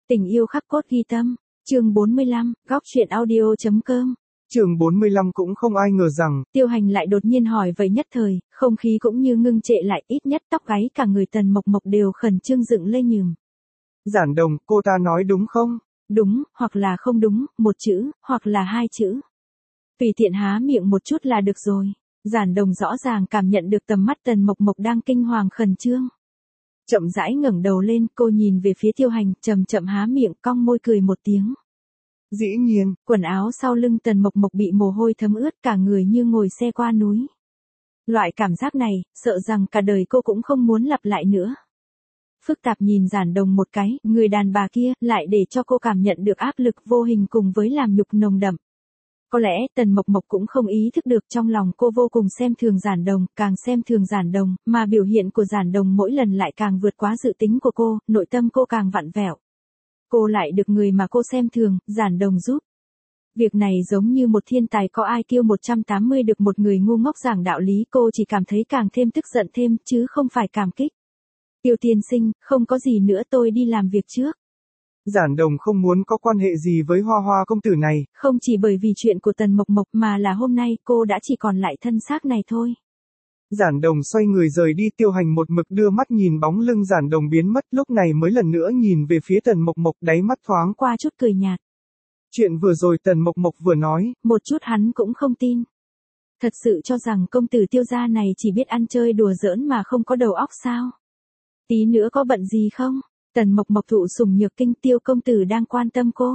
Tình yêu khắc cốt ghi tâm, chương 45, góc truyện audio.com. Chương 45 cũng không ai ngờ rằng, Tiêu Hành lại đột nhiên hỏi vậy nhất thời, không khí cũng như ngưng trệ lại, ít nhất tóc gáy cả người Tần Mộc Mộc đều khẩn trương dựng lên nhường. Giản Đồng, cô ta nói đúng không? Đúng, hoặc là không đúng, một chữ, hoặc là hai chữ. Tùy tiện há miệng một chút là được rồi. Giản Đồng rõ ràng cảm nhận được tầm mắt Tần Mộc Mộc đang kinh hoàng khẩn trương. Chậm rãi ngẩng đầu lên, cô nhìn về phía Tiêu Hành, chậm chậm há miệng, cong môi cười một tiếng. Dĩ nhiên, Quần áo sau lưng Tần Mộc Mộc bị mồ hôi thấm ướt, cả người như ngồi xe qua núi. Loại cảm giác này, sợ rằng cả đời cô cũng không muốn lặp lại nữa. Phức tạp nhìn Giản Đồng một cái, người đàn bà kia, lại để cho cô cảm nhận được áp lực vô hình cùng với làm nhục nồng đậm. Có lẽ Tần Mộc Mộc cũng không ý thức được trong lòng cô vô cùng xem thường Giản Đồng, càng xem thường Giản Đồng, mà biểu hiện của Giản Đồng mỗi lần lại càng vượt quá dự tính của cô, nội tâm cô càng vặn vẹo. Cô lại được người mà cô xem thường, Giản Đồng giúp. Việc này giống như một thiên tài có IQ 180 được một người ngu ngốc giảng đạo lý, cô chỉ cảm thấy càng thêm tức giận thêm, chứ không phải cảm kích. Tiêu tiên sinh, không có gì nữa, tôi đi làm việc trước. Giản Đồng không muốn có quan hệ gì với Hoa Hoa công tử này. Không chỉ bởi vì chuyện của Tần Mộc Mộc mà là hôm nay cô đã chỉ còn lại thân xác này thôi. Giản Đồng xoay người rời đi, Tiêu Hành một mực đưa mắt nhìn bóng lưng Giản Đồng biến mất, lúc này mới lần nữa nhìn về phía Tần Mộc Mộc, đáy mắt thoáng qua chút cười nhạt. Chuyện vừa rồi Tần Mộc Mộc vừa nói, một chút hắn cũng không tin. Thật sự cho rằng công tử Tiêu gia này chỉ biết ăn chơi đùa giỡn mà không có đầu óc sao? Tí nữa có bận gì không? Tần Mộc Mộc thụ sủng nhược kinh, Tiêu công tử đang quan tâm cô.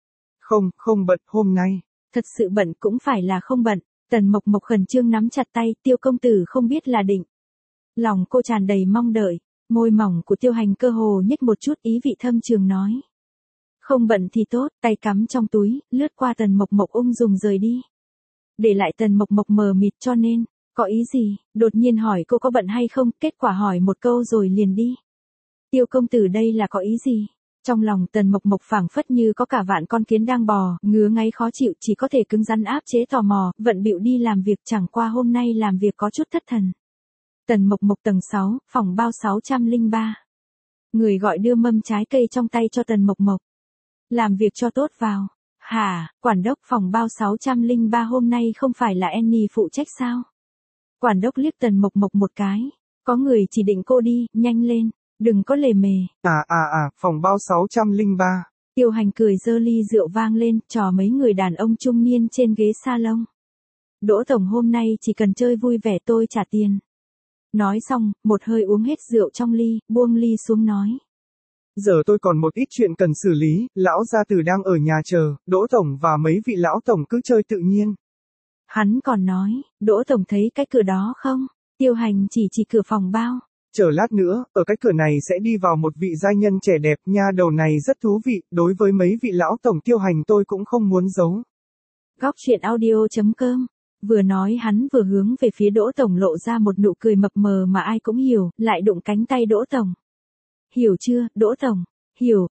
Không bận, hôm nay. Thật sự bận cũng phải là không bận. Tần Mộc Mộc khẩn trương nắm chặt tay, Tiêu công tử không biết là định. Lòng cô tràn đầy mong đợi, môi mỏng của Tiêu Hành cơ hồ nhếch một chút, ý vị thâm trường nói. Không bận thì tốt, tay cắm trong túi, lướt qua Tần Mộc Mộc ung dung rời đi. Để lại Tần Mộc Mộc mờ mịt, cho nên, có ý gì, đột nhiên hỏi cô có bận hay không, kết quả hỏi một câu rồi liền đi. Tiêu công tử đây là có ý gì? Trong lòng Tần Mộc Mộc phảng phất như có cả vạn con kiến đang bò, ngứa ngáy khó chịu, chỉ có thể cứng rắn áp chế tò mò, vận bịu đi làm việc, chẳng qua hôm nay làm việc có chút thất thần. Tần Mộc Mộc tầng 6, phòng bao 603. Người gọi đưa mâm trái cây trong tay cho Tần Mộc Mộc. Làm việc cho tốt vào. Hả, quản đốc phòng bao 603 hôm nay không phải là Annie phụ trách sao? Quản đốc liếc Tần Mộc Mộc một cái. Có người chỉ định cô đi, nhanh lên, đừng có lề mề. Phòng bao 603. Tiêu Hành cười giơ ly rượu vang lên, trò mấy người đàn ông trung niên trên ghế salon. Đỗ tổng hôm nay chỉ cần chơi vui vẻ tôi trả tiền. Nói xong, một hơi uống hết rượu trong ly, buông ly xuống nói. Giờ tôi còn một ít chuyện cần xử lý, lão gia tử đang ở nhà chờ, Đỗ tổng và mấy vị lão tổng cứ chơi tự nhiên. Hắn còn nói, Đỗ tổng thấy cái cửa đó không? Tiêu Hành chỉ cửa phòng bao. Chờ lát nữa, ở cái cửa này sẽ đi vào một vị giai nhân trẻ đẹp, nha đầu này rất thú vị, đối với mấy vị lão tổng Tiêu Hành tôi cũng không muốn giấu. Góc truyện audio.com. Vừa nói hắn vừa hướng về phía Đỗ tổng lộ ra một nụ cười mập mờ mà ai cũng hiểu, lại đụng cánh tay Đỗ tổng. Hiểu chưa, Đỗ tổng? Hiểu.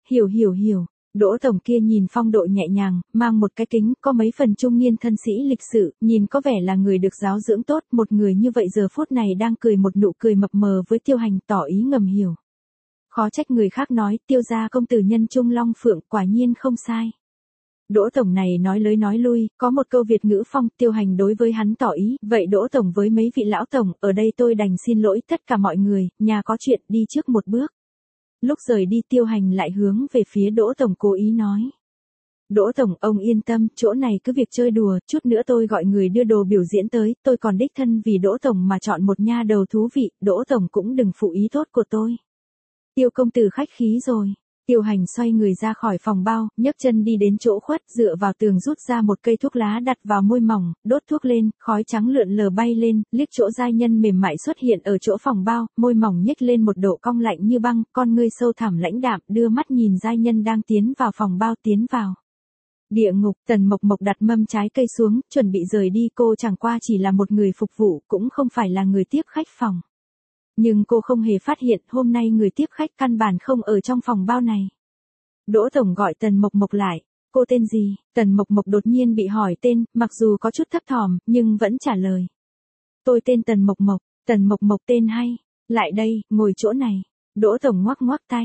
Đỗ tổng kia nhìn phong độ nhẹ nhàng, mang một cái kính, có mấy phần trung niên thân sĩ lịch sự, nhìn có vẻ là người được giáo dưỡng tốt, một người như vậy giờ phút này đang cười một nụ cười mập mờ với Tiêu Hành, tỏ ý ngầm hiểu. Khó trách người khác nói, Tiêu gia công tử nhân trung long phượng, quả nhiên không sai. Đỗ tổng này nói lới nói lui, có một câu Việt ngữ phong, Tiêu Hành đối với hắn tỏ ý, vậy Đỗ tổng với mấy vị lão tổng, ở đây tôi đành xin lỗi tất cả mọi người, nhà có chuyện, đi trước một bước. Lúc rời đi Tiêu Hành lại hướng về phía Đỗ tổng cố ý nói. Đỗ tổng, ông yên tâm, chỗ này cứ việc chơi đùa, chút nữa tôi gọi người đưa đồ biểu diễn tới, tôi còn đích thân vì Đỗ tổng mà chọn một nha đầu thú vị, Đỗ tổng cũng đừng phụ ý tốt của tôi. Tiêu công tử khách khí rồi. Tiêu Hành xoay người ra khỏi phòng bao, nhấc chân đi đến chỗ khuất, dựa vào tường rút ra một cây thuốc lá đặt vào môi mỏng, đốt thuốc lên, khói trắng lượn lờ bay lên, liếc chỗ giai nhân mềm mại xuất hiện ở chỗ phòng bao, môi mỏng nhếch lên một độ cong lạnh như băng, con ngươi sâu thẳm lãnh đạm, đưa mắt nhìn giai nhân đang tiến vào phòng bao, tiến vào. Địa ngục. Tần Mộc Mộc đặt mâm trái cây xuống, chuẩn bị rời đi, cô chẳng qua chỉ là một người phục vụ, cũng không phải là người tiếp khách phòng. Nhưng cô không hề phát hiện hôm nay người tiếp khách căn bản không ở trong phòng bao này. Đỗ tổng gọi Tần Mộc Mộc lại. Cô tên gì? Tần Mộc Mộc đột nhiên bị hỏi tên, mặc dù có chút thấp thỏm, nhưng vẫn trả lời. Tôi tên Tần Mộc Mộc. Tần Mộc Mộc tên hay. Lại đây, ngồi chỗ này. Đỗ tổng ngoắc ngoắc tay.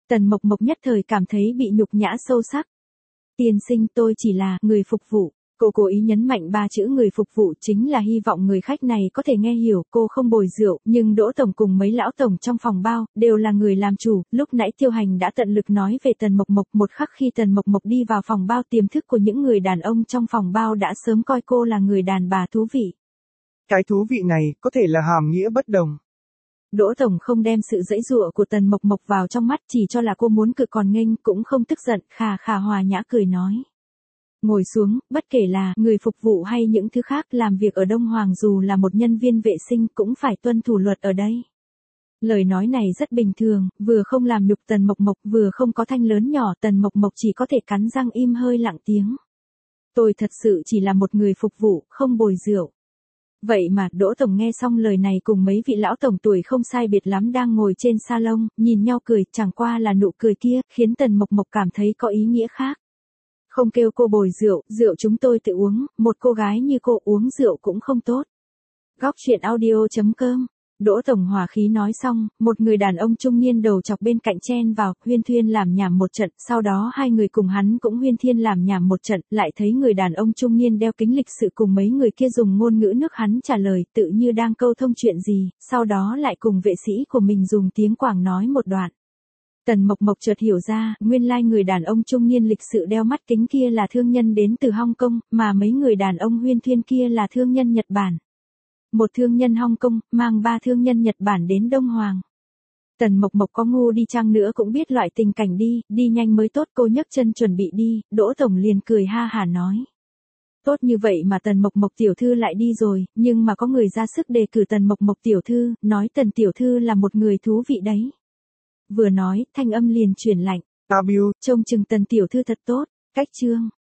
Tần Mộc Mộc nhất thời cảm thấy bị nhục nhã sâu sắc. Tiên sinh, tôi chỉ là người phục vụ. Cô cố ý nhấn mạnh ba chữ người phục vụ chính là hy vọng người khách này có thể nghe hiểu cô không bồi rượu, nhưng Đỗ Tổng cùng mấy lão tổng trong phòng bao, đều là người làm chủ, lúc nãy Tiêu Hành đã tận lực nói về Tần Mộc Mộc, một khắc khi Tần Mộc Mộc đi vào phòng bao tiềm thức của những người đàn ông trong phòng bao đã sớm coi cô là người đàn bà thú vị. Cái thú vị này, có thể là hàm nghĩa bất đồng. Đỗ Tổng không đem sự giãy giụa của Tần Mộc Mộc vào trong mắt, chỉ cho là cô muốn cự còn nghênh, cũng không tức giận, khà khà hòa nhã cười nói. Ngồi xuống, bất kể là người phục vụ hay những thứ khác, làm việc ở Đông Hoàng dù là một nhân viên vệ sinh cũng phải tuân thủ luật ở đây. Lời nói này rất bình thường, vừa không làm nhục Tần Mộc Mộc, vừa không có thanh lớn nhỏ, Tần Mộc Mộc chỉ có thể cắn răng im hơi lặng tiếng. Tôi thật sự chỉ là một người phục vụ, không bồi rượu. Vậy mà, Đỗ Tổng nghe xong lời này cùng mấy vị lão tổng tuổi không sai biệt lắm đang ngồi trên salon, nhìn nhau cười, chẳng qua là nụ cười kia, khiến Tần Mộc Mộc cảm thấy có ý nghĩa khác. Không kêu cô bồi rượu, rượu chúng tôi tự uống, một cô gái như cô uống rượu cũng không tốt. Góc truyện audio.com. Đỗ Tổng hòa khí nói xong, một người đàn ông trung niên đầu chọc bên cạnh chen vào, huyên thuyên làm nhảm một trận, sau đó hai người cùng hắn cũng huyên thuyên làm nhảm một trận, lại thấy người đàn ông trung niên đeo kính lịch sự cùng mấy người kia dùng ngôn ngữ nước hắn trả lời, tự như đang câu thông chuyện gì, sau đó lại cùng vệ sĩ của mình dùng tiếng Quảng nói một đoạn. Tần Mộc Mộc chợt hiểu ra, nguyên lai người đàn ông trung niên lịch sự đeo mắt kính kia là thương nhân đến từ Hong Kong, mà mấy người đàn ông huyên thuyên kia là thương nhân Nhật Bản. Một thương nhân Hong Kong, mang ba thương nhân Nhật Bản đến Đông Hoàng. Tần Mộc Mộc có ngu đi chăng nữa cũng biết loại tình cảnh đi nhanh mới tốt, cô nhấc chân chuẩn bị đi, Đỗ Tổng liền cười ha hả nói. Tốt như vậy mà Tần Mộc Mộc tiểu thư lại đi rồi, nhưng mà có người ra sức đề cử Tần Mộc Mộc tiểu thư, nói Tần tiểu thư là một người thú vị đấy. Vừa nói, thanh âm liền chuyển lạnh. Trông chừng Tần tiểu thư thật tốt, cách chương.